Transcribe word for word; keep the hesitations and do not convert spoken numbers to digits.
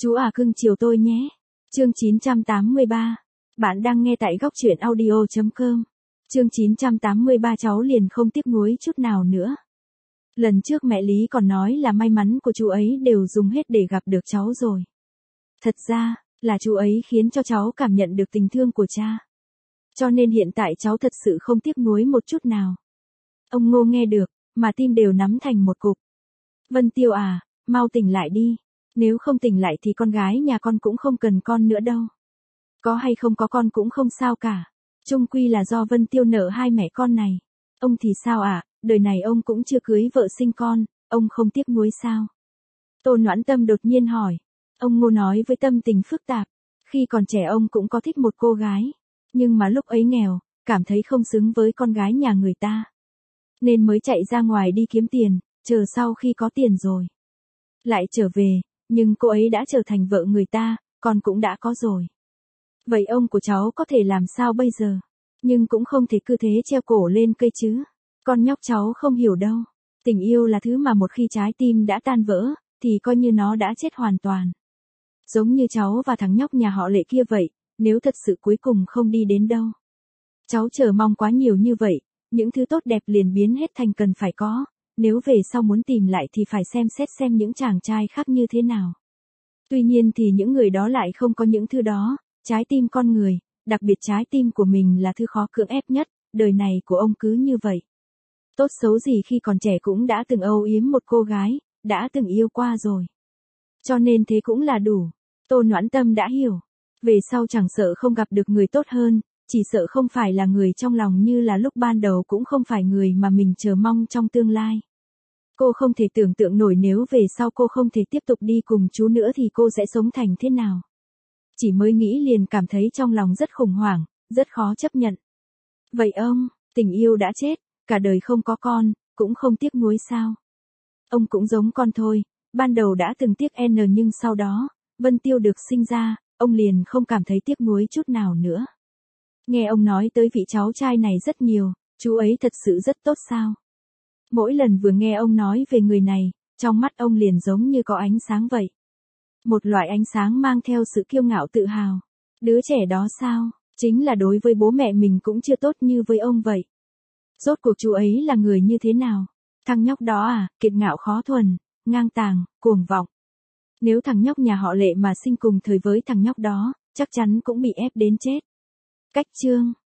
Chú à cưng chiều tôi nhé. Chương chín trăm tám mươi ba. Bạn đang nghe tại góc truyện audio chấm com. Chương chín trăm tám mươi ba cháu liền không tiếc nuối chút nào nữa. Lần trước mẹ Lý còn nói là may mắn của chú ấy đều dùng hết để gặp được cháu rồi. Thật ra, là chú ấy khiến cho cháu cảm nhận được tình thương của cha. Cho nên hiện tại cháu thật sự không tiếc nuối một chút nào. Ông Ngô nghe được, mà tim đều nắm thành một cục. Vân Tiêu à, mau tỉnh lại đi. Nếu không tỉnh lại thì con gái nhà con cũng không cần con nữa đâu. Có hay không có con cũng không sao cả. Chung quy là do Vân Tiêu nợ hai mẹ con này. Ông thì sao ạ, à? Đời này ông cũng chưa cưới vợ sinh con, ông không tiếc nuối sao? Tô Noãn Tâm đột nhiên hỏi. Ông Ngô nói với tâm tình phức tạp. Khi còn trẻ ông cũng có thích một cô gái. Nhưng mà lúc ấy nghèo, cảm thấy không xứng với con gái nhà người ta. Nên mới chạy ra ngoài đi kiếm tiền, chờ sau khi có tiền rồi. Lại trở về, nhưng cô ấy đã trở thành vợ người ta, con cũng đã có rồi. Vậy ông của cháu có thể làm sao bây giờ? Nhưng cũng không thể cứ thế treo cổ lên cây chứ. Con nhóc cháu không hiểu đâu. Tình yêu là thứ mà một khi trái tim đã tan vỡ, thì coi như nó đã chết hoàn toàn. Giống như cháu và thằng nhóc nhà họ Lệ kia vậy, nếu thật sự cuối cùng không đi đến đâu. Cháu chờ mong quá nhiều như vậy, những thứ tốt đẹp liền biến hết thành cần phải có. Nếu về sau muốn tìm lại thì phải xem xét xem những chàng trai khác như thế nào. Tuy nhiên thì những người đó lại không có những thứ đó, trái tim con người, đặc biệt trái tim của mình là thứ khó cưỡng ép nhất, đời này của ông cứ như vậy. Tốt xấu gì khi còn trẻ cũng đã từng âu yếm một cô gái, đã từng yêu qua rồi. Cho nên thế cũng là đủ. Tô Noãn Tâm đã hiểu. Về sau chẳng sợ không gặp được người tốt hơn, chỉ sợ không phải là người trong lòng như là lúc ban đầu cũng không phải người mà mình chờ mong trong tương lai. Cô không thể tưởng tượng nổi nếu về sau cô không thể tiếp tục đi cùng chú nữa thì cô sẽ sống thành thế nào. Chỉ mới nghĩ liền cảm thấy trong lòng rất khủng hoảng, rất khó chấp nhận. Vậy ông, tình yêu đã chết, cả đời không có con, cũng không tiếc nuối sao? Ông cũng giống con thôi, ban đầu đã từng tiếc N nhưng sau đó, Vân Tiêu được sinh ra, ông liền không cảm thấy tiếc nuối chút nào nữa. Nghe ông nói tới vị cháu trai này rất nhiều, chú ấy thật sự rất tốt sao? Mỗi lần vừa nghe ông nói về người này, trong mắt ông liền giống như có ánh sáng vậy. Một loại ánh sáng mang theo sự kiêu ngạo tự hào. Đứa trẻ đó sao, chính là đối với bố mẹ mình cũng chưa tốt như với ông vậy. Rốt cuộc chú ấy là người như thế nào? Thằng nhóc đó à, kiệt ngạo khó thuần, ngang tàng, cuồng vọng. Nếu thằng nhóc nhà họ Lệ mà sinh cùng thời với thằng nhóc đó, chắc chắn cũng bị ép đến chết. Cách chương